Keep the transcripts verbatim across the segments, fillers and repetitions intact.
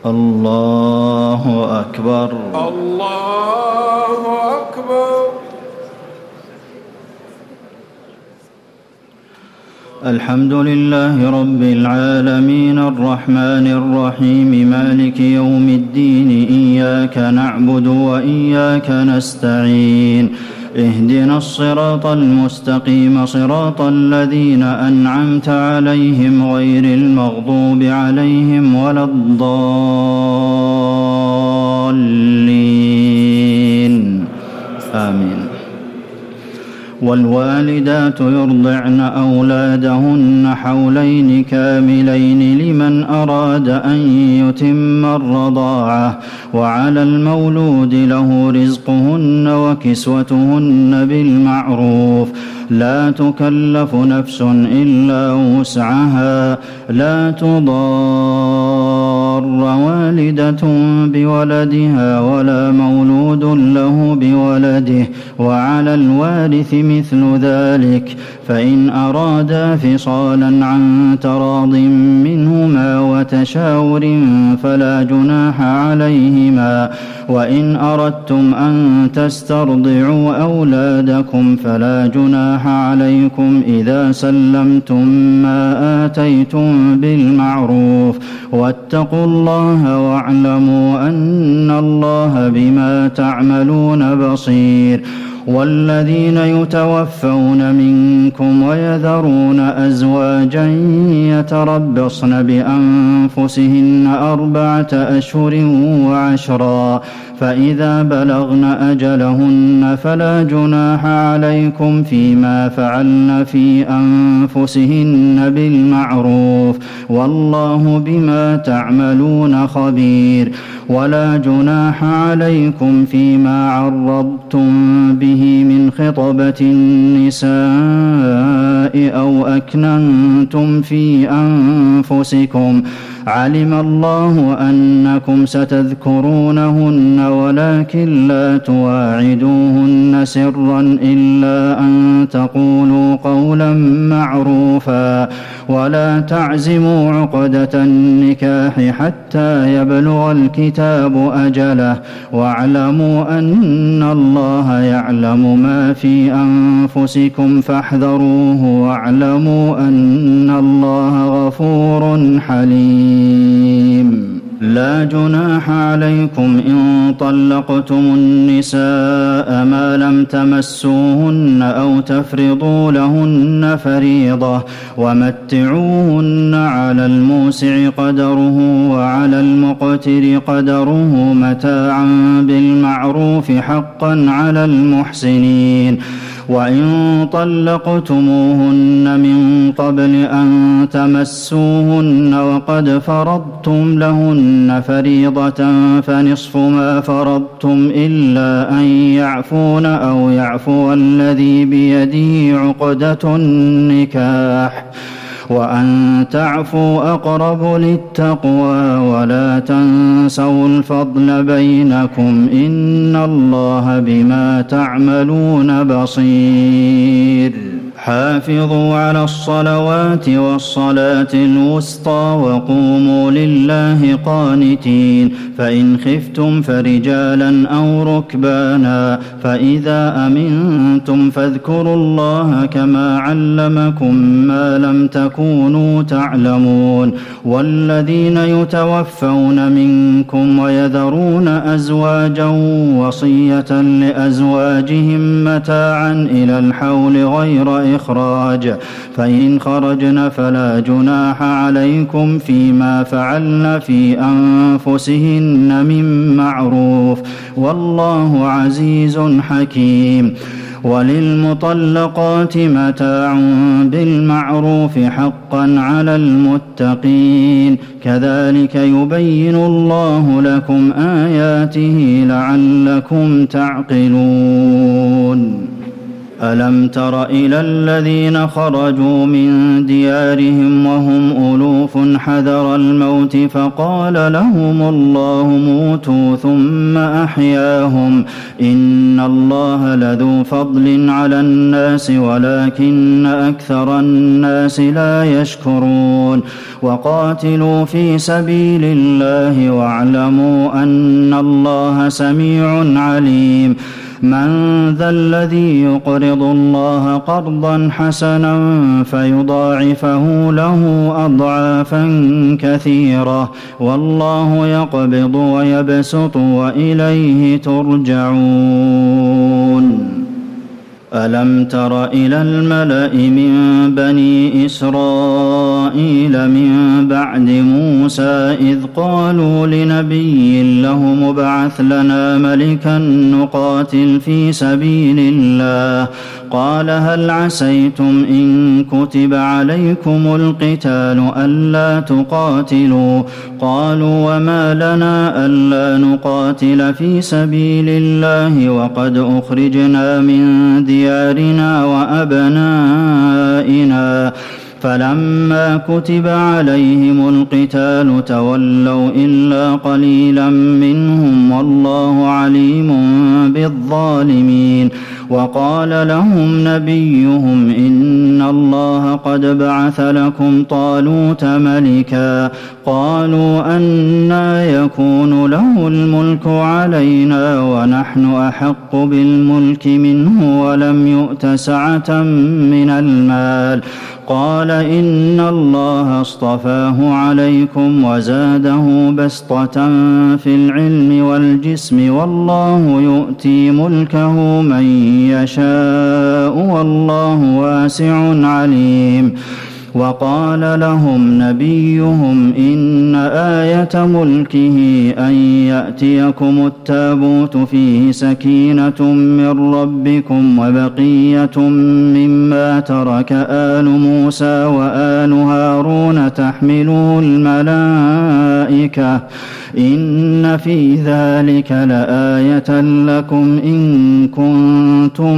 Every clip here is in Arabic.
الله أكبر. الله أكبر. الحمد لله رب العالمين الرحمن الرحيم مالك يوم الدين إياك نعبد وإياك نستعين اهدنا الصراط المستقيم صراط الذين أنعمت عليهم غير المغضوب عليهم ولا الضالين آمين. والوالدات يرضعن أولادهن حولين كاملين لمن أراد أن يتم الرضاعة وعلى المولود له رزقهن وكسوتهن بالمعروف لا تكلف نفس إلا وسعها لا تضار والدة بولدها ولا مولود له بولده وعلى الوارث مثل ذلك فإن أرادا فصالا عن تراض منهما وتشاور فلا جناح عليهما وإن أردتم أن تسترضعوا أولادكم فلا جناح عليكم إذا سلمتم ما آتيتم بالمعروف واتقوا الله واعلموا أن الله بما تعملون بصير. والذين يتوفون منكم ويذرون أزواجا يتربصن بأنفسهن أربعة أشهر وعشرا فإذا بلغن أجلهن فلا جناح عليكم فيما فعلن في أنفسهن بالمعروف والله بما تعملون خبير. ولا جناح عليكم فيما عرضتم به من خطبة النساء أو أكننتم في أنفسكم علم الله أنكم ستذكرونهن ولكن لا تواعدوهن سرا إلا أن تقولوا قولا معروفا ولا تعزموا عقدة النكاح حتى يبلغ الكتاب أجله واعلموا أن الله يعلم ما في أنفسكم فاحذروه واعلموا أن الله غفور حليم. لا جناح عليكم إن طلقتم النساء ما لم تمسوهن أو تفرضوا لهن فريضة ومتعوهن على الموسع قدره وعلى المقتر قدره متاعا بالمعروف حقا على المحسنين. وإن طلقتموهن من قبل أن تمسوهن وقد فرضتم لهن فريضة فنصف ما فرضتم إلا أن يعفون أو يعفو الذي بيده عقدة النكاح وأن تعفوا أقرب للتقوى ولا تنسوا الفضل بينكم إن الله بما تعملون بصير. حافظوا على الصلوات والصلاة الوسطى وقوموا لله قانتين فإن خفتم فرجالا أو ركبانا فإذا أمنتم فاذكروا الله كما علمكم ما لم تكونوا تعلمون. والذين يتوفون منكم ويذرون أزواجا وصية لأزواجهم متاعا إلى الحول غير إخراج فإن خرجن فلا جناح عليكم فيما فعلن في أنفسهن من معروف والله عزيز حكيم. وللمطلقات متاع بالمعروف حقا على المتقين كذلك يبين الله لكم آياته لعلكم تعقلون. ألم تر إلى الذين خرجوا من ديارهم وهم ألوف خوف حذر الموت فقال لهم الله موتوا ثم أحياهم إن الله لذو فضل على الناس ولكن أكثر الناس لا يشكرون وقاتلوا في سبيل الله واعلموا أن الله سميع عليم من ذا الذي يقرض الله قرضا حسنا فيضاعفه له أضعافا كثيرة والله يقبض ويبسط وإليه ترجعون ألم تر إلى الملأ من بني إسرائيل من بعد موسى إذ قالوا لنبي له مبعث لنا ملكا نقاتل في سبيل الله قال هل عسيتم إن كتب عليكم القتال ألا تقاتلوا قالوا وما لنا ألا نقاتل في سبيل الله وقد أخرجنا من ديارنا وأبنائنا فلما كتب عليهم القتال تولوا إلا قليلا منهم والله عليم بالظالمين وقال لهم نبيهم إن الله قد بعث لكم طالوت ملكا قالوا أنى يكون له الملك علينا ونحن أحق بالملك منه ولم يؤت سعة من المال قال إن الله اصطفاه عليكم وزاده بسطة في العلم والجسم والله يؤتي ملكه من يشاء والله واسع عليم وقال لهم نبيهم إن آية ملكه أن يأتيكم التابوت فيه سكينة من ربكم وبقية مما ترك آل موسى وآل هارون تحمله الملائكة إن في ذلك لآية لكم إن كنتم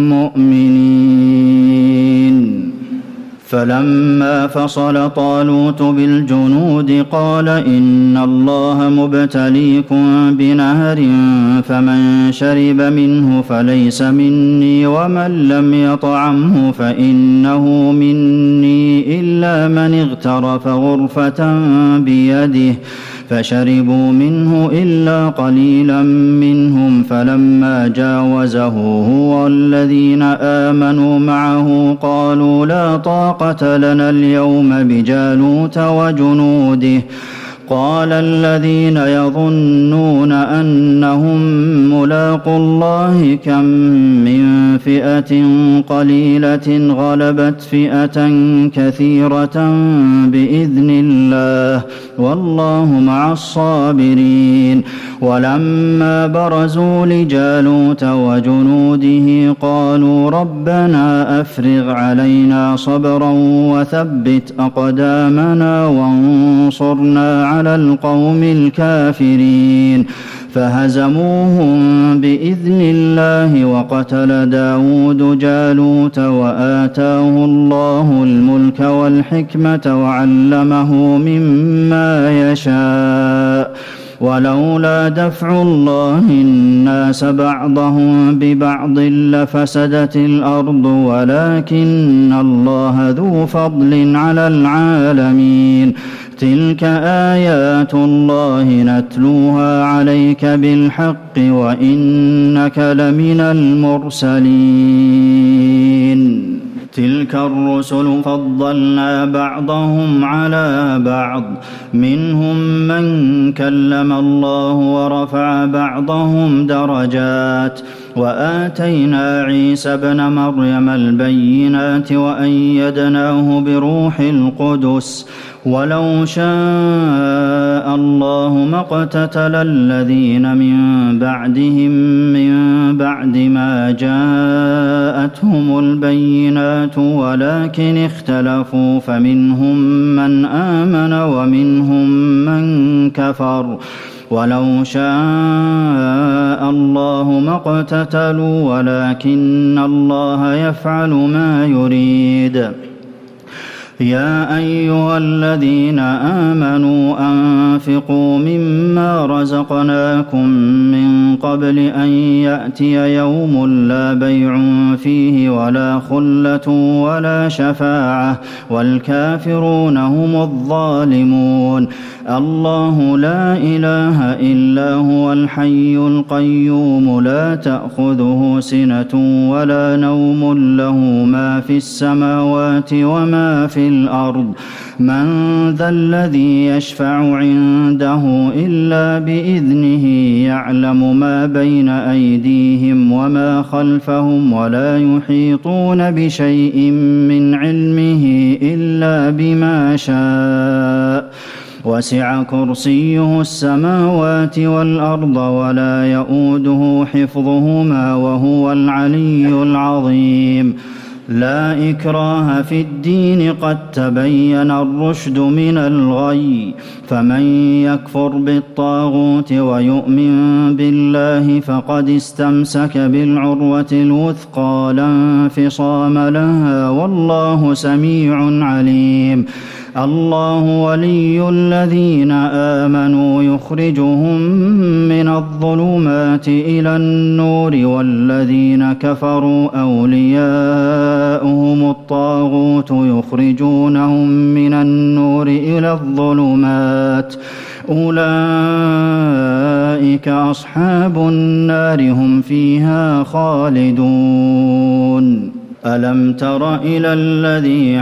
مؤمنين فلما فصل طالوت بالجنود قال إن الله مبتليكم بنهر فمن شرب منه فليس مني ومن لم يطعمه فإنه مني إلا من اغترف غرفة بيده فشربوا منه إلا قليلا منهم فلما جاوزه هو والذين آمنوا معه قالوا لا طاقة لنا اليوم بجالوت وجنوده قال الذين يظنون أنهم ملاقو الله كم من فئة قليلة غلبت فئة كثيرة بإذن الله والله مع الصابرين ولما برزوا لجالوت وجنوده قالوا ربنا أفرغ علينا صبرا وثبت أقدامنا وانصرنا على القوم الكافرين فهزموهم بإذن الله وقتل داود جالوت وآتاه الله الملك والحكمة وعلمه مما يشاء ولولا دفع الله الناس بعضهم ببعض لفسدت الأرض ولكن الله ذو فضل على العالمين تلك آيات الله نتلوها عليك بالحق وإنك لمن المرسلين تلك الرسل فضلنا بعضهم على بعض منهم من كلم الله ورفع بعضهم درجات وآتينا عيسى ابن مريم البينات وأيدناه بروح القدس ولو شاء الله ما اقتتل الذين من بعدهم من بعد ما جاءتهم البينات ولكن اختلفوا فمنهم من آمن ومنهم من كفر ولو شاء الله ما اقتتلوا ولكن الله يفعل ما يريد يا أيها الذين آمنوا أنفقوا مما رزقناكم من قبل أن يأتي يوم لا بيع فيه ولا خلة ولا شفاعة والكافرون هم الظالمون الله لا إله إلا هو الحي القيوم لا تأخذه سنة ولا نوم له ما في السماوات وما في الأرض من ذا الذي يشفع عنده إلا بإذنه يعلم ما بين أيديهم وما خلفهم ولا يحيطون بشيء من علمه إلا بما شاء وسع كرسيه السماوات والأرض ولا يؤوده حفظهما وهو العلي العظيم لا إكراه في الدين قد تبين الرشد من الغي فمن يكفر بالطاغوت ويؤمن بالله فقد استمسك بالعروة الوثقى لا انفصام لها والله سميع عليم الله ولي الذين آمنوا يخرجهم من الظلمات إلى النور والذين كفروا أولياؤهم الطاغوت يخرجونهم من النور إلى الظلمات أولئك أصحاب النار هم فيها خالدون ألم تر إلى الذي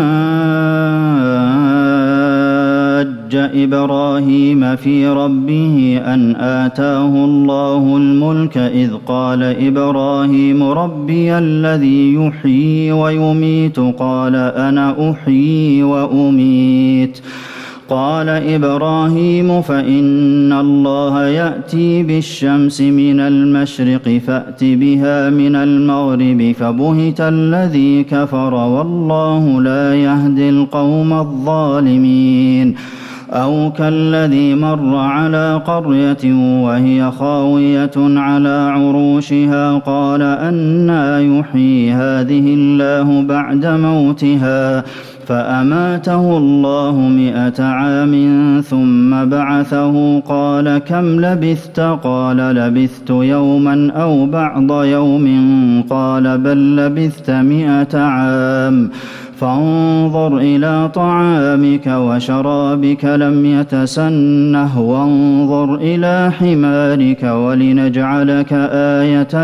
حاج إبراهيم في ربه أن آتاه الله الملك إذ قال إبراهيم ربي الذي يحيي ويميت قال أنا أحيي وأميت قال إبراهيم فإن الله يأتي بالشمس من المشرق فأت بها من المغرب فبهت الذي كفر والله لا يهدي القوم الظالمين أو كالذي مر على قرية وهي خاوية على عروشها قال أنى يحيي هذه الله بعد موتها فأماته الله مئة عام ثم بعثه قال كم لبثت قال لبثت يوما أو بعض يوم قال بل لبثت مئة عام فانظر إلى طعامك وشرابك لم يتسنه وانظر إلى حمارك ولنجعلك آية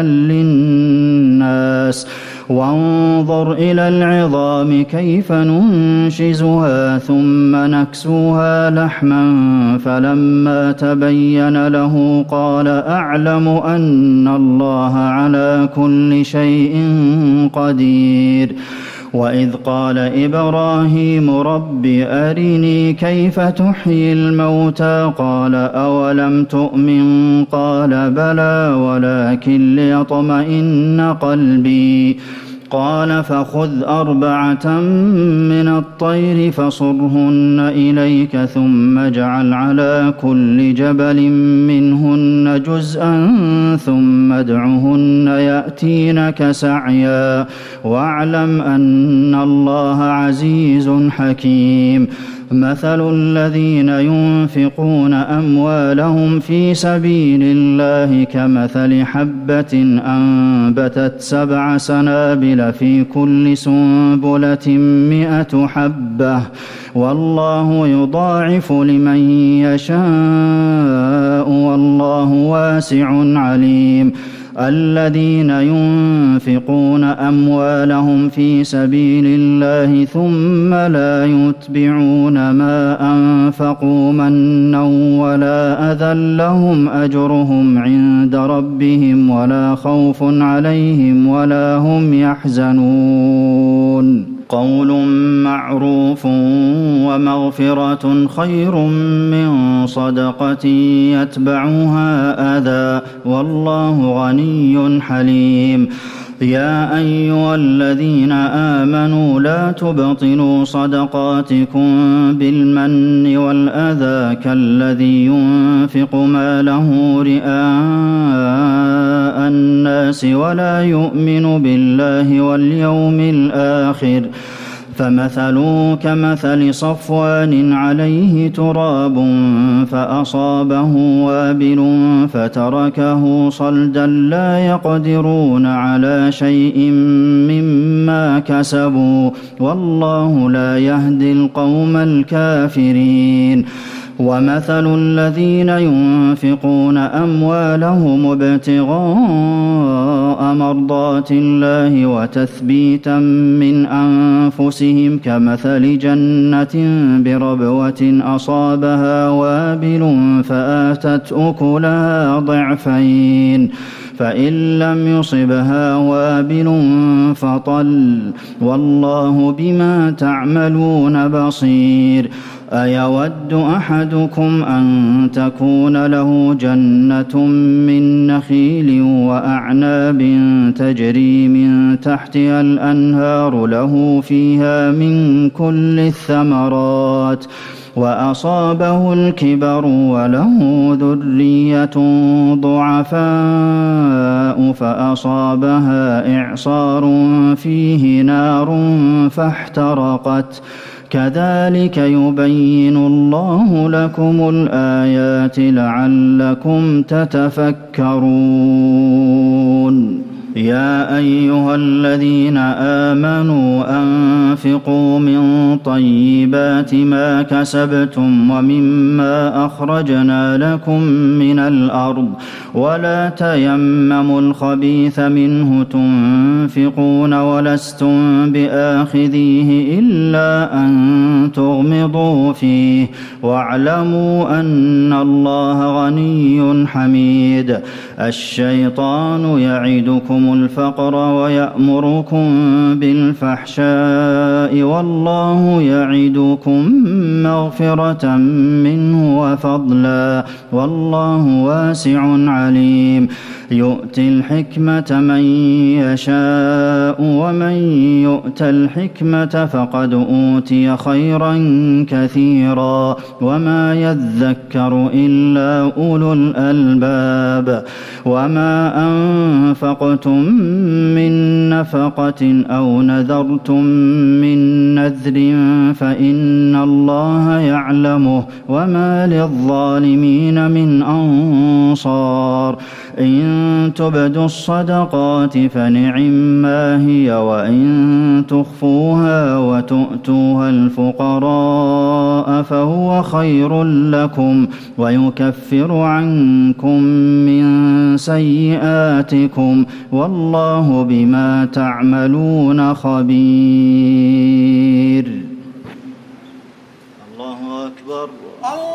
للناس وانظر إلى العظام كيف ننشزها ثم نكسوها لحما فلما تبين له قال أعلم أن الله على كل شيء قدير وإذ قال إبراهيم رب أرني كيف تحيي الموتى قال أولم تؤمن قال بلى ولكن ليطمئن قلبي قال فخذ أربعة من الطير فصرهن إليك ثم اجعل على كل جبل منهن جزءا ثم ادعهن يأتينك سعيا واعلم أن الله عزيز حكيم مثل الذين ينفقون أموالهم في سبيل الله كمثل حبة أنبتت سبع سنابل في كل سنبلة مئة حبة والله يضاعف لمن يشاء والله واسع عليم الذين ينفقون أموالهم في سبيل الله ثم لا يتبعون ما أنفقوا منا ولا أذى لهم أجرهم عند ربهم ولا خوف عليهم ولا هم يحزنون قول معروف ومغفرة خير من صدقة يتبعها أذى والله غني حليم يا أيها الذين آمنوا لا تبطلوا صدقاتكم بالمن والأذى كالذي ينفق ماله رئاء الناس ولا يؤمن بالله واليوم الآخر فمثله كمثل صفوان عليه تراب فأصابه وابل فتركه صلدا لا يقدرون على شيء مما كسبوا والله لا يهدي القوم الكافرين ومثل الذين ينفقون أموالهم ابتغاء مرضات الله وتثبيتا من أنفسهم كمثل جنة بربوة أصابها وابل فآتت أكلها ضعفين فإن لم يصبها وابل فطل والله بما تعملون بصير أيود أحدكم أن تكون له جنة من نخيل وأعناب تجري من تحتها الأنهار له فيها من كل الثمرات وأصابه الكبر وله ذرية ضعفاء فأصابها إعصار فيه نار فاحترقت كذلك يبين الله لكم الآيات لعلكم تتفكرون يا أيها الذين آمنوا أنفقوا من طيبات ما كسبتم ومما أخرجنا لكم من الأرض ولا تيمموا الخبيث منه تنفقون ولستم بآخذيه إلا أن تغمضوا فيه واعلموا أن الله غني حميد الشيطان يعدكم الفقر ويأمركم بالفحشاء والله يعدكم مغفرة منه وفضلا والله واسع عليم يؤتي الحكمة من يشاء ومن يؤت الحكمة فقد أوتي خيرا كثيرا وما يذكر إلا أولو الألباب وما أنفقتم من نفقة أو نذرتم من نذر فإن الله يعلمه وما للظالمين من أنصار إن تبدوا الصدقات فنعما هي وإن تخفوها وتؤتوها الفقراء فهو خير لكم ويكفر عنكم من سيئاتكم والله بما تعملون خبير الله أكبر.